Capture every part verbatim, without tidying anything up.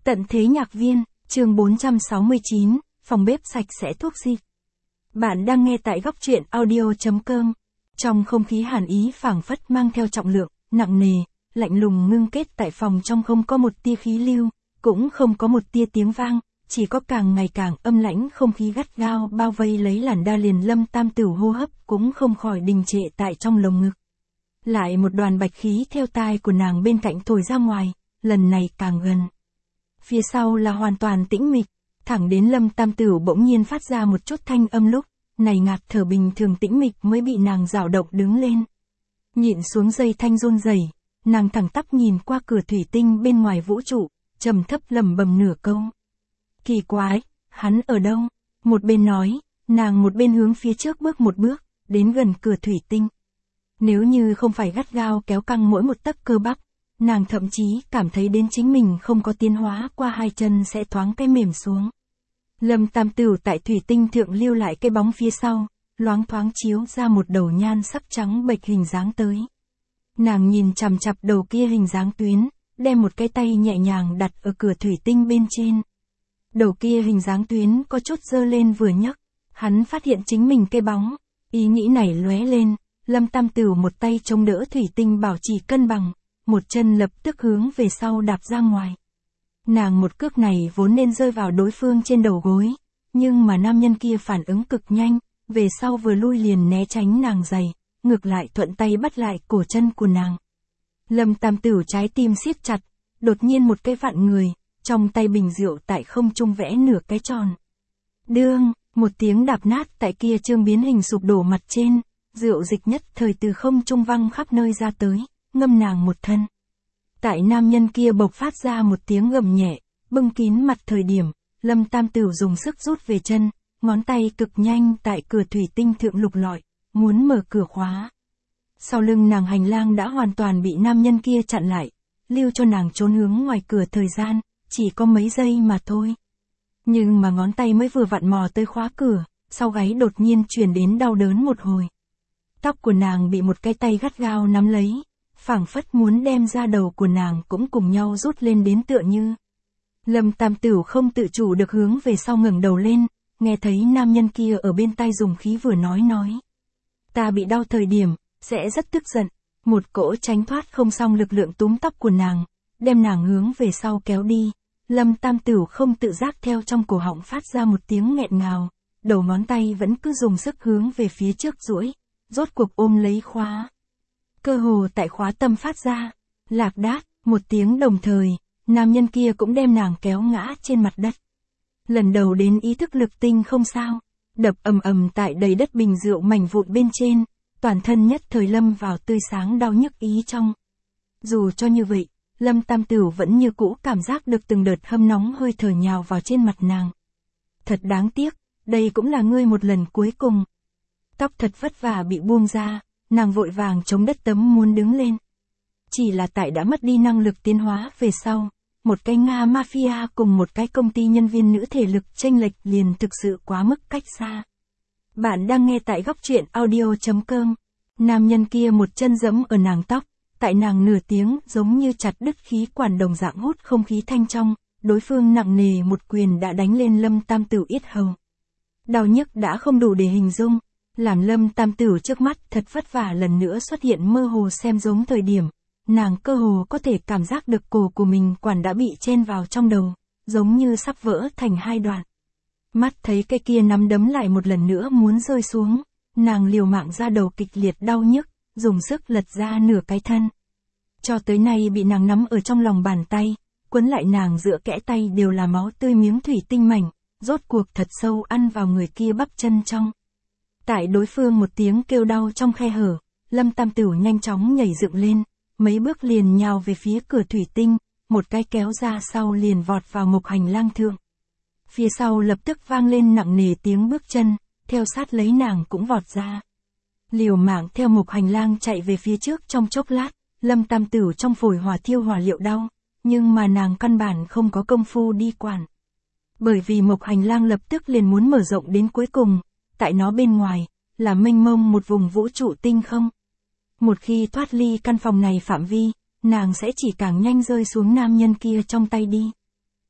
Tận thế nhạc viên, chương bốn trăm sáu mươi chín, phòng bếp sạch sẽ thuốc diệt. Bạn đang nghe tại góc truyện audio chấm com. Trong không khí hàn ý phảng phất mang theo trọng lượng, nặng nề, lạnh lùng ngưng kết tại phòng trong không có một tia khí lưu, cũng không có một tia tiếng vang, chỉ có càng ngày càng âm lãnh không khí gắt gao bao vây lấy làn đa liền Lâm Tam Tửu hô hấp cũng không khỏi đình trệ tại trong lồng ngực. Lại một đoàn bạch khí theo tai của nàng bên cạnh thổi ra ngoài, lần này càng gần. Phía sau là hoàn toàn tĩnh mịch, thẳng đến Lâm Tam Tửu bỗng nhiên phát ra một chút thanh âm lúc, này ngạt thở bình thường tĩnh mịch mới bị nàng dao động đứng lên. Nhịn xuống dây thanh run rẩy, nàng thẳng tắp nhìn qua cửa thủy tinh bên ngoài vũ trụ, trầm thấp lẩm bẩm nửa câu. Kỳ quái, hắn ở đâu? Một bên nói, nàng một bên hướng phía trước bước một bước, đến gần cửa thủy tinh. Nếu như không phải gắt gao kéo căng mỗi một tấc cơ bắp, nàng thậm chí cảm thấy đến chính mình không có tiến hóa qua hai chân sẽ thoáng cái mềm xuống. Lâm Tam Tửu tại thủy tinh thượng lưu lại cái bóng phía sau, loáng thoáng chiếu ra một đầu nhan sắc trắng bệch hình dáng tới. Nàng nhìn chằm chằm đầu kia hình dáng tuyến, đem một cái tay nhẹ nhàng đặt ở cửa thủy tinh bên trên. Đầu kia hình dáng tuyến có chút dơ lên vừa nhấc, hắn phát hiện chính mình cái bóng, ý nghĩ này lóe lên, Lâm Tam Tửu một tay chống đỡ thủy tinh bảo trì cân bằng, một chân lập tức hướng về sau đạp ra ngoài. Nàng một cước này vốn nên rơi vào đối phương trên đầu gối, nhưng mà nam nhân kia phản ứng cực nhanh, về sau vừa lui liền né tránh nàng giày, ngược lại thuận tay bắt lại cổ chân của nàng. Lâm Tam Tửu trái tim siết chặt, đột nhiên một cái vặn người, trong tay bình rượu tại không trung vẽ nửa cái tròn. Đương, một tiếng đạp nát tại kia trương biến hình sụp đổ mặt trên, rượu dịch nhất thời từ không trung văng khắp nơi ra tới, ngâm nàng một thân. Tại nam nhân kia bộc phát ra một tiếng gầm nhẹ, bưng kín mặt thời điểm, Lâm Tam Tửu dùng sức rút về chân, ngón tay cực nhanh tại cửa thủy tinh thượng lục lọi, muốn mở cửa khóa. Sau lưng nàng hành lang đã hoàn toàn bị nam nhân kia chặn lại, lưu cho nàng trốn hướng ngoài cửa thời gian, chỉ có mấy giây mà thôi. Nhưng mà ngón tay mới vừa vặn mò tới khóa cửa, sau gáy đột nhiên truyền đến đau đớn một hồi. Tóc của nàng bị một cái tay gắt gao nắm lấy, phảng phất muốn đem ra đầu của nàng cũng cùng nhau rút lên đến tựa như. Lâm Tam Tửu không tự chủ được hướng về sau ngẩng đầu lên, nghe thấy nam nhân kia ở bên tai dùng khí vừa nói nói. Ta bị đau thời điểm, sẽ rất tức giận, một cỗ tránh thoát không xong lực lượng túm tóc của nàng, đem nàng hướng về sau kéo đi. Lâm Tam Tửu không tự giác theo trong cổ họng phát ra một tiếng nghẹn ngào, đầu ngón tay vẫn cứ dùng sức hướng về phía trước duỗi, rốt cuộc ôm lấy khóa. Cơ hồ tại khóa tâm phát ra, lạc đát, một tiếng đồng thời, nam nhân kia cũng đem nàng kéo ngã trên mặt đất. Lần đầu đến ý thức lực tinh không sao, đập ầm ầm tại đầy đất bình rượu mảnh vụn bên trên, toàn thân nhất thời lâm vào tươi sáng đau nhức ý trong. Dù cho như vậy, Lâm Tam Tửu vẫn như cũ cảm giác được từng đợt hâm nóng hơi thở nhào vào trên mặt nàng. Thật đáng tiếc, đây cũng là ngươi một lần cuối cùng. Tóc thật vất vả bị buông ra, nàng vội vàng chống đất tấm muốn đứng lên. Chỉ là tại đã mất đi năng lực tiến hóa về sau, một cái Nga mafia cùng một cái công ty nhân viên nữ thể lực chênh lệch liền thực sự quá mức cách xa. Bạn đang nghe tại góc truyện audio chấm com. Nam nhân kia một chân giẫm ở nàng tóc, tại nàng nửa tiếng giống như chặt đứt khí quản đồng dạng hút không khí thanh trong, đối phương nặng nề một quyền đã đánh lên Lâm Tam Tửu yết hầu. Đau nhức đã không đủ để hình dung, làm Lâm Tam Tửu trước mắt thật vất vả lần nữa xuất hiện mơ hồ xem giống thời điểm, nàng cơ hồ có thể cảm giác được cổ của mình quản đã bị chen vào trong đầu, giống như sắp vỡ thành hai đoạn. Mắt thấy cái kia nắm đấm lại một lần nữa muốn rơi xuống, nàng liều mạng ra đầu kịch liệt đau nhức, dùng sức lật ra nửa cái thân. Cho tới nay bị nàng nắm ở trong lòng bàn tay, quấn lại nàng giữa kẽ tay đều là máu tươi miếng thủy tinh mảnh, rốt cuộc thật sâu ăn vào người kia bắp chân trong. Tại đối phương một tiếng kêu đau trong khe hở, Lâm Tam Tửu nhanh chóng nhảy dựng lên, mấy bước liền nhào về phía cửa thủy tinh, một cái kéo ra sau liền vọt vào mục hành lang thượng. Phía sau lập tức vang lên nặng nề tiếng bước chân, theo sát lấy nàng cũng vọt ra. Liều mạng theo mục hành lang chạy về phía trước trong chốc lát, Lâm Tam Tửu trong phổi hỏa thiêu hỏa liệu đau, nhưng mà nàng căn bản không có công phu đi quản. Bởi vì mục hành lang lập tức liền muốn mở rộng đến cuối cùng, tại nó bên ngoài, là mênh mông một vùng vũ trụ tinh không. Một khi thoát ly căn phòng này phạm vi, nàng sẽ chỉ càng nhanh rơi xuống nam nhân kia trong tay đi.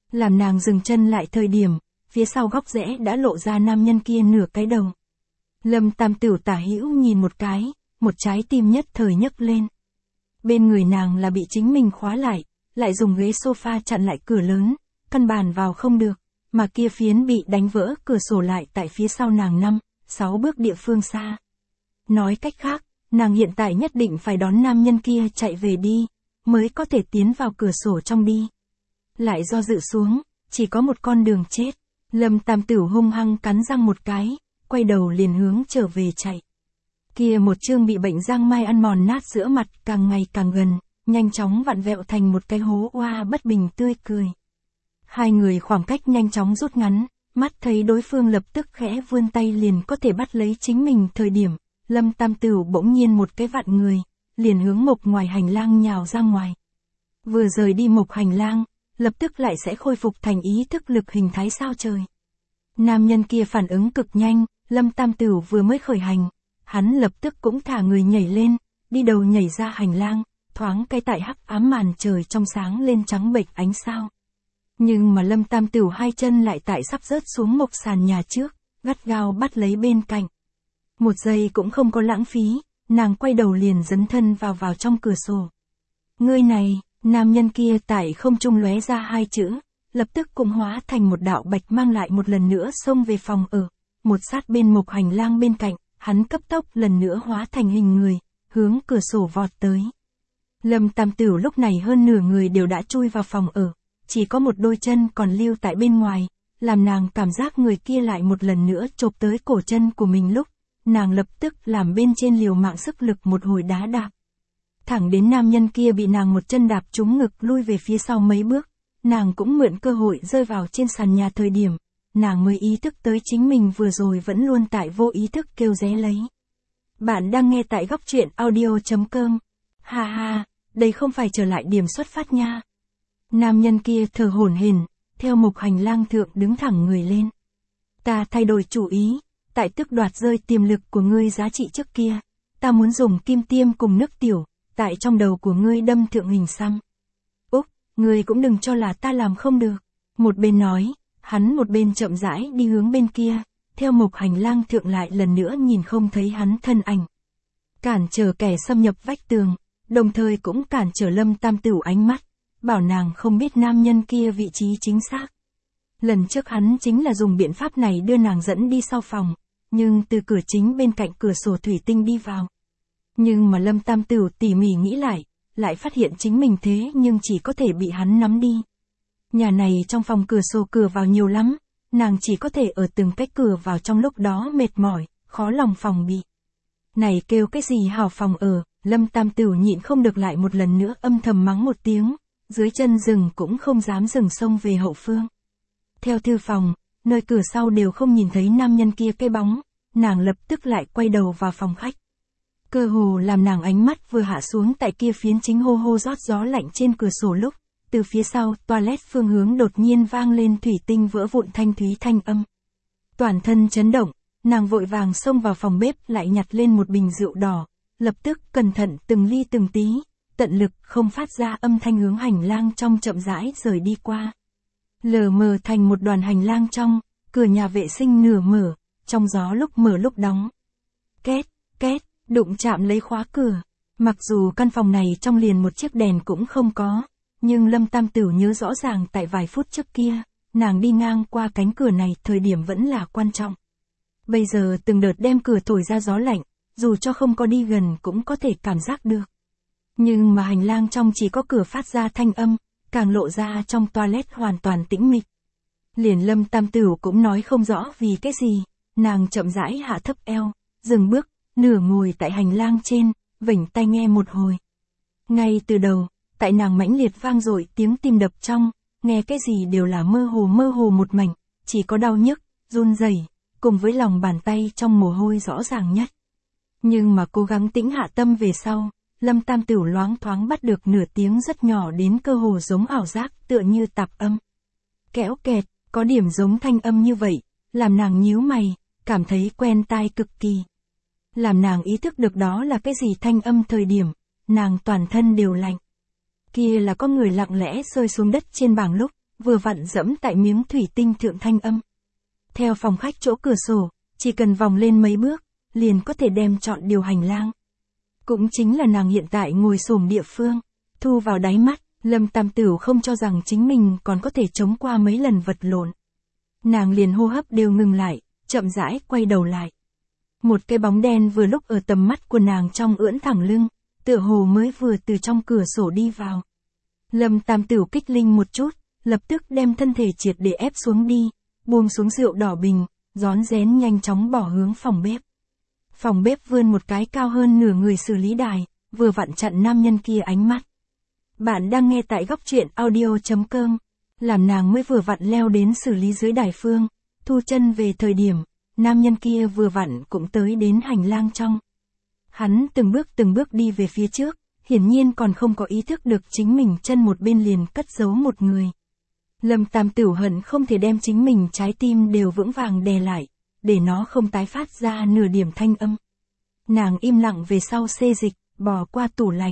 Làm nàng dừng chân lại thời điểm, phía sau góc rẽ đã lộ ra nam nhân kia nửa cái đầu. Lâm Tam Tửu tả hữu nhìn một cái, một trái tim nhất thời nhấc lên. Bên người nàng là bị chính mình khóa lại, lại dùng ghế sofa chặn lại cửa lớn, căn bản vào không được, mà kia phiến bị đánh vỡ cửa sổ lại tại phía sau nàng năm, sáu bước địa phương xa. Nói cách khác, nàng hiện tại nhất định phải đón nam nhân kia chạy về đi, mới có thể tiến vào cửa sổ trong đi. Lại do dự xuống, chỉ có một con đường chết. Lâm Tam Tửu hung hăng cắn răng một cái, quay đầu liền hướng trở về chạy. Kia một chương bị bệnh giang mai ăn mòn nát giữa mặt càng ngày càng gần, nhanh chóng vặn vẹo thành một cái hố oa bất bình tươi cười. Hai người khoảng cách nhanh chóng rút ngắn, mắt thấy đối phương lập tức khẽ vươn tay liền có thể bắt lấy chính mình thời điểm, Lâm Tam Tửu bỗng nhiên một cái vặn người, liền hướng mộc ngoài hành lang nhào ra ngoài. Vừa rời đi mộc hành lang, lập tức lại sẽ khôi phục thành ý thức lực hình thái sao trời. Nam nhân kia phản ứng cực nhanh, Lâm Tam Tửu vừa mới khởi hành, hắn lập tức cũng thả người nhảy lên, đi đầu nhảy ra hành lang, thoáng cái tại hắc ám màn trời trong sáng lên trắng bệch ánh sao. Nhưng mà Lâm Tam Tửu hai chân lại tại sắp rớt xuống mộc sàn nhà trước, gắt gao bắt lấy bên cạnh. Một giây cũng không có lãng phí, nàng quay đầu liền dấn thân vào vào trong cửa sổ. Ngươi này, nam nhân kia tại không trung lóe ra hai chữ, lập tức cũng hóa thành một đạo bạch mang lại một lần nữa xông về phòng ở, một sát bên mộc hành lang bên cạnh, hắn cấp tốc lần nữa hóa thành hình người, hướng cửa sổ vọt tới. Lâm Tam Tửu lúc này hơn nửa người đều đã chui vào phòng ở, chỉ có một đôi chân còn lưu tại bên ngoài, làm nàng cảm giác người kia lại một lần nữa chộp tới cổ chân của mình lúc, nàng lập tức làm bên trên liều mạng sức lực một hồi đá đạp. Thẳng đến nam nhân kia bị nàng một chân đạp trúng ngực lui về phía sau mấy bước, nàng cũng mượn cơ hội rơi vào trên sàn nhà thời điểm, nàng mới ý thức tới chính mình vừa rồi vẫn luôn tại vô ý thức kêu ré lấy. Bạn đang nghe tại góc truyện audio chấm com. Ha ha, đây không phải trở lại điểm xuất phát nha. Nam nhân kia thở hổn hển, theo mộc hành lang thượng đứng thẳng người lên. Ta thay đổi chủ ý, tại tức đoạt rơi tiềm lực của ngươi giá trị trước kia, ta muốn dùng kim tiêm cùng nước tiểu, tại trong đầu của ngươi đâm thượng hình xăm. Úc, ngươi cũng đừng cho là ta làm không được. Một bên nói, hắn một bên chậm rãi đi hướng bên kia, theo mộc hành lang thượng lại lần nữa nhìn không thấy hắn thân ảnh. Cản trở kẻ xâm nhập vách tường, đồng thời cũng cản trở Lâm Tam Tửu ánh mắt, bảo nàng không biết nam nhân kia vị trí chính xác. Lần trước hắn chính là dùng biện pháp này đưa nàng dẫn đi sau phòng, nhưng từ cửa chính bên cạnh cửa sổ thủy tinh đi vào. Nhưng mà Lâm Tam Tửu tỉ mỉ nghĩ lại, lại phát hiện chính mình thế nhưng chỉ có thể bị hắn nắm đi. Nhà này trong phòng cửa sổ cửa vào nhiều lắm, nàng chỉ có thể ở từng cái cửa vào trong lúc đó mệt mỏi, khó lòng phòng bị. Này kêu cái gì hào phòng ở, Lâm Tam Tửu nhịn không được lại một lần nữa âm thầm mắng một tiếng, dưới chân rừng cũng không dám dừng xông về hậu phương. Theo thư phòng, nơi cửa sau đều không nhìn thấy nam nhân kia cái bóng, nàng lập tức lại quay đầu vào phòng khách. Cơ hồ làm nàng ánh mắt vừa hạ xuống tại kia phiến chính hô hô rót gió lạnh trên cửa sổ lúc, từ phía sau toilet phương hướng đột nhiên vang lên thủy tinh vỡ vụn thanh thúy thanh âm. Toàn thân chấn động, nàng vội vàng xông vào phòng bếp lại nhặt lên một bình rượu đỏ, lập tức cẩn thận từng ly từng tí, tận lực không phát ra âm thanh hướng hành lang trong chậm rãi rời đi qua. Lờ mờ thành một đoàn hành lang trong, cửa nhà vệ sinh nửa mở, trong gió lúc mở lúc đóng. Két, két, đụng chạm lấy khóa cửa. Mặc dù căn phòng này trong liền một chiếc đèn cũng không có, nhưng Lâm Tam Tửu nhớ rõ ràng tại vài phút trước kia, nàng đi ngang qua cánh cửa này thời điểm vẫn là quan trọng. Bây giờ từng đợt đem cửa thổi ra gió lạnh, dù cho không có đi gần cũng có thể cảm giác được. Nhưng mà hành lang trong chỉ có cửa phát ra thanh âm, càng lộ ra trong toilet hoàn toàn tĩnh mịch. Liền Lâm Tam Tửu cũng nói không rõ vì cái gì, nàng chậm rãi hạ thấp eo, dừng bước, nửa ngồi tại hành lang trên, vểnh tai nghe một hồi. Ngay từ đầu, tại nàng mãnh liệt vang dội tiếng tim đập trong, nghe cái gì đều là mơ hồ mơ hồ một mảnh, chỉ có đau nhức, run rẩy, cùng với lòng bàn tay trong mồ hôi rõ ràng nhất. Nhưng mà cố gắng tĩnh hạ tâm về sau, Lâm Tam Tửu loáng thoáng bắt được nửa tiếng rất nhỏ đến cơ hồ giống ảo giác tựa như tạp âm. Kéo kẹt, có điểm giống thanh âm như vậy, làm nàng nhíu mày, cảm thấy quen tai cực kỳ. Làm nàng ý thức được đó là cái gì thanh âm thời điểm, nàng toàn thân đều lạnh. Kia là có người lặng lẽ rơi xuống đất trên bảng lúc, vừa vặn dẫm tại miếng thủy tinh thượng thanh âm. Theo phòng khách chỗ cửa sổ, chỉ cần vòng lên mấy bước, liền có thể đem chọn điều hành lang. Cũng chính là nàng hiện tại ngồi xổm địa phương, thu vào đáy mắt, Lâm Tam Tửu không cho rằng chính mình còn có thể chống qua mấy lần vật lộn. Nàng liền hô hấp đều ngừng lại, chậm rãi quay đầu lại. Một cái bóng đen vừa lúc ở tầm mắt của nàng trong ưỡn thẳng lưng, tựa hồ mới vừa từ trong cửa sổ đi vào. Lâm Tam Tửu kích linh một chút, lập tức đem thân thể triệt để ép xuống đi, buông xuống rượu đỏ bình, rón rén nhanh chóng bỏ hướng phòng bếp. Phòng bếp vươn một cái cao hơn nửa người xử lý đài, vừa vặn chặn nam nhân kia ánh mắt. Bạn đang nghe tại góc truyện audio.com. Làm nàng mới vừa vặn leo đến xử lý dưới đài phương, thu chân về thời điểm, nam nhân kia vừa vặn cũng tới đến hành lang trong. Hắn từng bước từng bước đi về phía trước, hiển nhiên còn không có ý thức được chính mình chân một bên liền cất giấu một người. Lâm Tam Tửu hận không thể đem chính mình trái tim đều vững vàng đè lại, để nó không tái phát ra nửa điểm thanh âm. Nàng im lặng về sau xê dịch, bò qua tủ lạnh.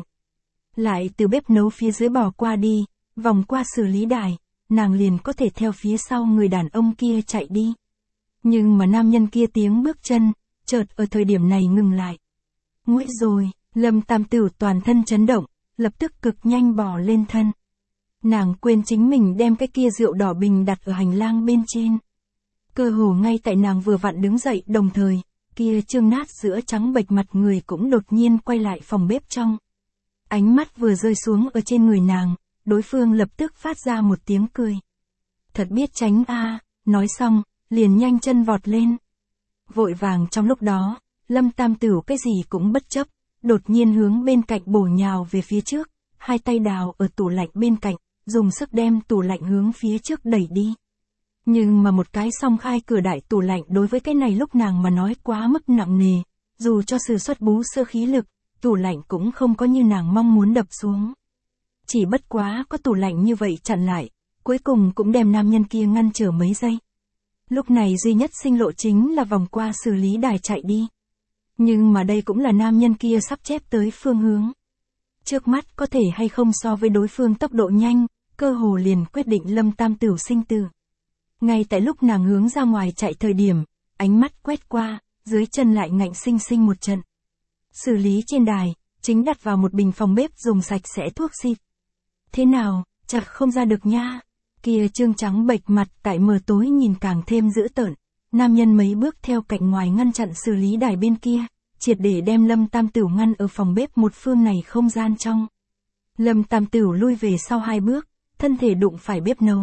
Lại từ bếp nấu phía dưới bò qua đi, vòng qua xử lý đài, nàng liền có thể theo phía sau người đàn ông kia chạy đi. Nhưng mà nam nhân kia tiếng bước chân, chợt ở thời điểm này ngừng lại. Nguội rồi, Lâm Tam Tửu toàn thân chấn động, lập tức cực nhanh bò lên thân. Nàng quên chính mình đem cái kia rượu đỏ bình đặt ở hành lang bên trên. Cơ hồ ngay tại nàng vừa vặn đứng dậy đồng thời, kia trương nát giữa trắng bệch mặt người cũng đột nhiên quay lại phòng bếp trong. Ánh mắt vừa rơi xuống ở trên người nàng, đối phương lập tức phát ra một tiếng cười. Thật biết tránh a, nói xong, liền nhanh chân vọt lên. Vội vàng trong lúc đó, Lâm Tam Tửu cái gì cũng bất chấp, đột nhiên hướng bên cạnh bổ nhào về phía trước, hai tay đào ở tủ lạnh bên cạnh, dùng sức đem tủ lạnh hướng phía trước đẩy đi. Nhưng mà một cái song khai cửa đại tủ lạnh đối với cái này lúc nàng mà nói quá mức nặng nề, dù cho sử xuất bú sơ khí lực, tủ lạnh cũng không có như nàng mong muốn đập xuống. Chỉ bất quá có tủ lạnh như vậy chặn lại, cuối cùng cũng đem nam nhân kia ngăn trở mấy giây. Lúc này duy nhất sinh lộ chính là vòng qua xử lý đài chạy đi. Nhưng mà đây cũng là nam nhân kia sắp chép tới phương hướng. Trước mắt có thể hay không so với đối phương tốc độ nhanh, cơ hồ liền quyết định Lâm Tam Tửu sinh tử. Ngay tại lúc nàng hướng ra ngoài chạy thời điểm, ánh mắt quét qua, dưới chân lại ngạnh sinh sinh một trận. Xử lý trên đài, chính đặt vào một bình phòng bếp dùng sạch sẽ thuốc xịt. Thế nào, chặt không ra được nha. Kia trương trắng bệch mặt tại mờ tối nhìn càng thêm dữ tợn. Nam nhân mấy bước theo cạnh ngoài ngăn chặn xử lý đài bên kia, triệt để đem Lâm Tam Tửu ngăn ở phòng bếp một phương này không gian trong. Lâm Tam Tửu lui về sau hai bước, thân thể đụng phải bếp nấu.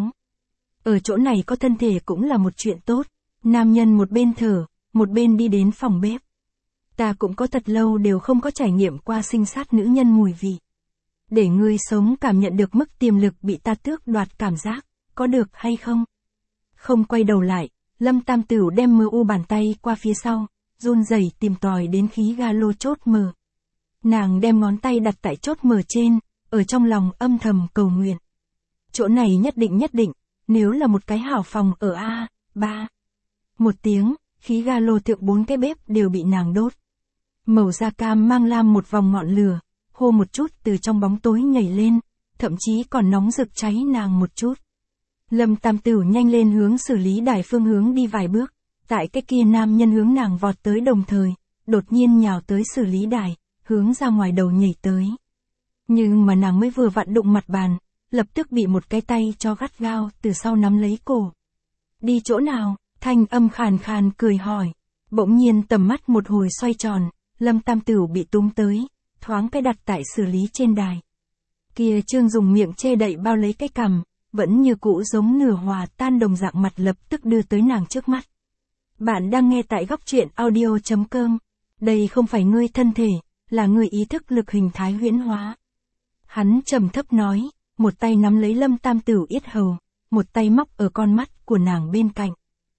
Ở chỗ này có thân thể cũng là một chuyện tốt. Nam nhân một bên thở, một bên đi đến phòng bếp. Ta cũng có thật lâu đều không có trải nghiệm qua sinh sát nữ nhân mùi vị. Để ngươi sống cảm nhận được mức tiềm lực bị ta tước đoạt cảm giác, có được hay không? Không quay đầu lại, Lâm Tam Tửu đem mờ u bàn tay qua phía sau, run rẩy tìm tòi đến khí ga lô chốt mở. Nàng đem ngón tay đặt tại chốt mở trên, ở trong lòng âm thầm cầu nguyện. Chỗ này nhất định nhất định, nếu là một cái hảo phòng ở A, ba. Một tiếng, khí ga lô thượng bốn cái bếp đều bị nàng đốt. Màu da cam mang lam một vòng ngọn lửa, hô một chút từ trong bóng tối nhảy lên, thậm chí còn nóng rực cháy nàng một chút. Lâm Tam Tửu nhanh lên hướng xử lý đài phương hướng đi vài bước, tại cái kia nam nhân hướng nàng vọt tới đồng thời, đột nhiên nhào tới xử lý đài, hướng ra ngoài đầu nhảy tới. Nhưng mà nàng mới vừa vặn đụng mặt bàn, lập tức bị một cái tay cho gắt gao từ sau nắm lấy cổ. Đi chỗ nào? Thanh âm khàn khàn cười hỏi. Bỗng nhiên tầm mắt một hồi xoay tròn, Lâm Tam Tửu bị túm tới, thoáng cái đặt tại xử lý trên đài. Kia Trương dùng miệng che đậy bao lấy cái cằm, vẫn như cũ giống nửa hòa tan đồng dạng mặt lập tức đưa tới nàng trước mắt. Bạn đang nghe tại góc truyện audio.com. Đây không phải ngươi thân thể, là ngươi ý thức lực hình thái huyễn hóa. Hắn trầm thấp nói, một tay nắm lấy Lâm Tam Tửu yết hầu, một tay móc ở con mắt của nàng bên cạnh.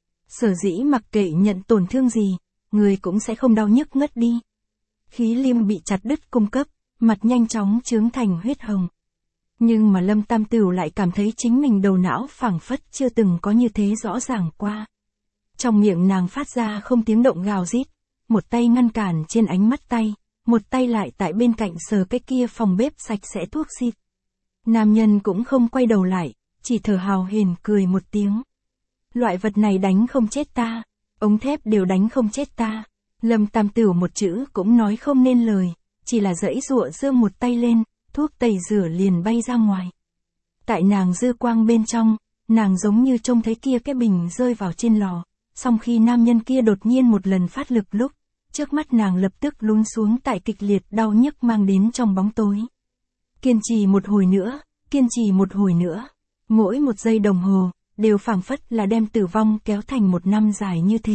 Sở dĩ mặc kệ nhận tổn thương gì, người cũng sẽ không đau nhức ngất đi. Khí liêm bị chặt đứt cung cấp, mặt nhanh chóng chướng thành huyết hồng. Nhưng mà Lâm Tam Tửu lại cảm thấy chính mình đầu não phảng phất chưa từng có như thế rõ ràng qua. Trong miệng nàng phát ra không tiếng động gào rít, một tay ngăn cản trên ánh mắt tay, một tay lại tại bên cạnh sờ cái kia phòng bếp sạch sẽ thuốc xịt. Nam nhân cũng không quay đầu lại, chỉ thở hào hển cười một tiếng. Loại vật này đánh không chết ta, ống thép đều đánh không chết ta. Lâm Tam Tửu một chữ cũng nói không nên lời, chỉ là giãy giụa giơ một tay lên, thuốc tẩy rửa liền bay ra ngoài. Tại nàng dư quang bên trong, nàng giống như trông thấy kia cái bình rơi vào trên lò, song khi nam nhân kia đột nhiên một lần phát lực lúc, trước mắt nàng lập tức lún xuống tại kịch liệt đau nhức mang đến trong bóng tối. Kiên trì một hồi nữa, kiên trì một hồi nữa, mỗi một giây đồng hồ, đều phảng phất là đem tử vong kéo thành một năm dài như thế.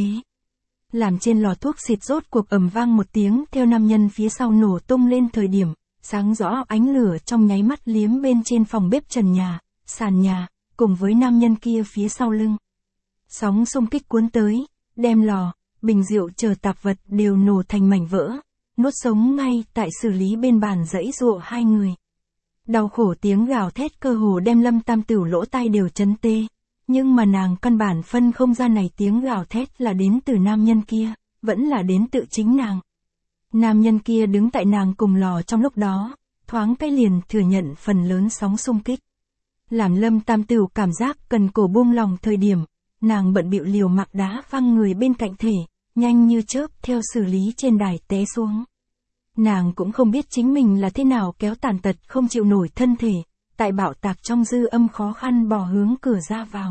Làm trên lò thuốc xịt rốt cuộc ầm vang một tiếng theo nam nhân phía sau nổ tung lên thời điểm, sáng rõ ánh lửa trong nháy mắt liếm bên trên phòng bếp trần nhà, sàn nhà, cùng với nam nhân kia phía sau lưng. Sóng xung kích cuốn tới, đem lò, bình rượu chờ tạp vật đều nổ thành mảnh vỡ, nuốt sống ngay tại xử lý bên bàn giãy giụa hai người. Đau khổ tiếng gào thét cơ hồ đem Lâm Tam Tửu lỗ tai đều chấn tê, nhưng mà nàng căn bản phân không ra này tiếng gào thét là đến từ nam nhân kia, vẫn là đến tự chính nàng. Nam nhân kia đứng tại nàng cùng lò trong lúc đó, thoáng cái liền thừa nhận phần lớn sóng xung kích. Làm Lâm Tam Tửu cảm giác cần cổ buông lòng thời điểm, nàng bận bịu liều mặc đá văng người bên cạnh thể, nhanh như chớp theo xử lý trên đài té xuống. Nàng cũng không biết chính mình là thế nào kéo tàn tật không chịu nổi thân thể, tại bạo tạc trong dư âm khó khăn bò hướng cửa ra vào.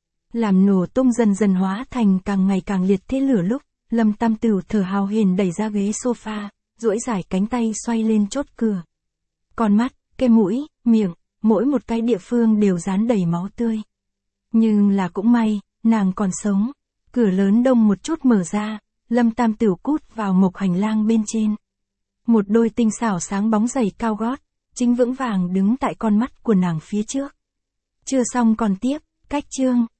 Làm nổ tung dần dần hóa thành càng ngày càng liệt thế lửa lúc, Lâm Tam Tửu thở hào hển đẩy ra ghế sofa, duỗi dài cánh tay xoay lên chốt cửa. Con mắt, cái mũi, miệng, mỗi một cái địa phương đều dán đầy máu tươi. Nhưng là cũng may, nàng còn sống. Cửa lớn đông một chút mở ra, Lâm Tam Tửu cút vào mộc hành lang bên trên. Một đôi tinh xảo sáng bóng giày cao gót, chính vững vàng đứng tại con mắt của nàng phía trước. Chưa xong còn tiếp, cách chương.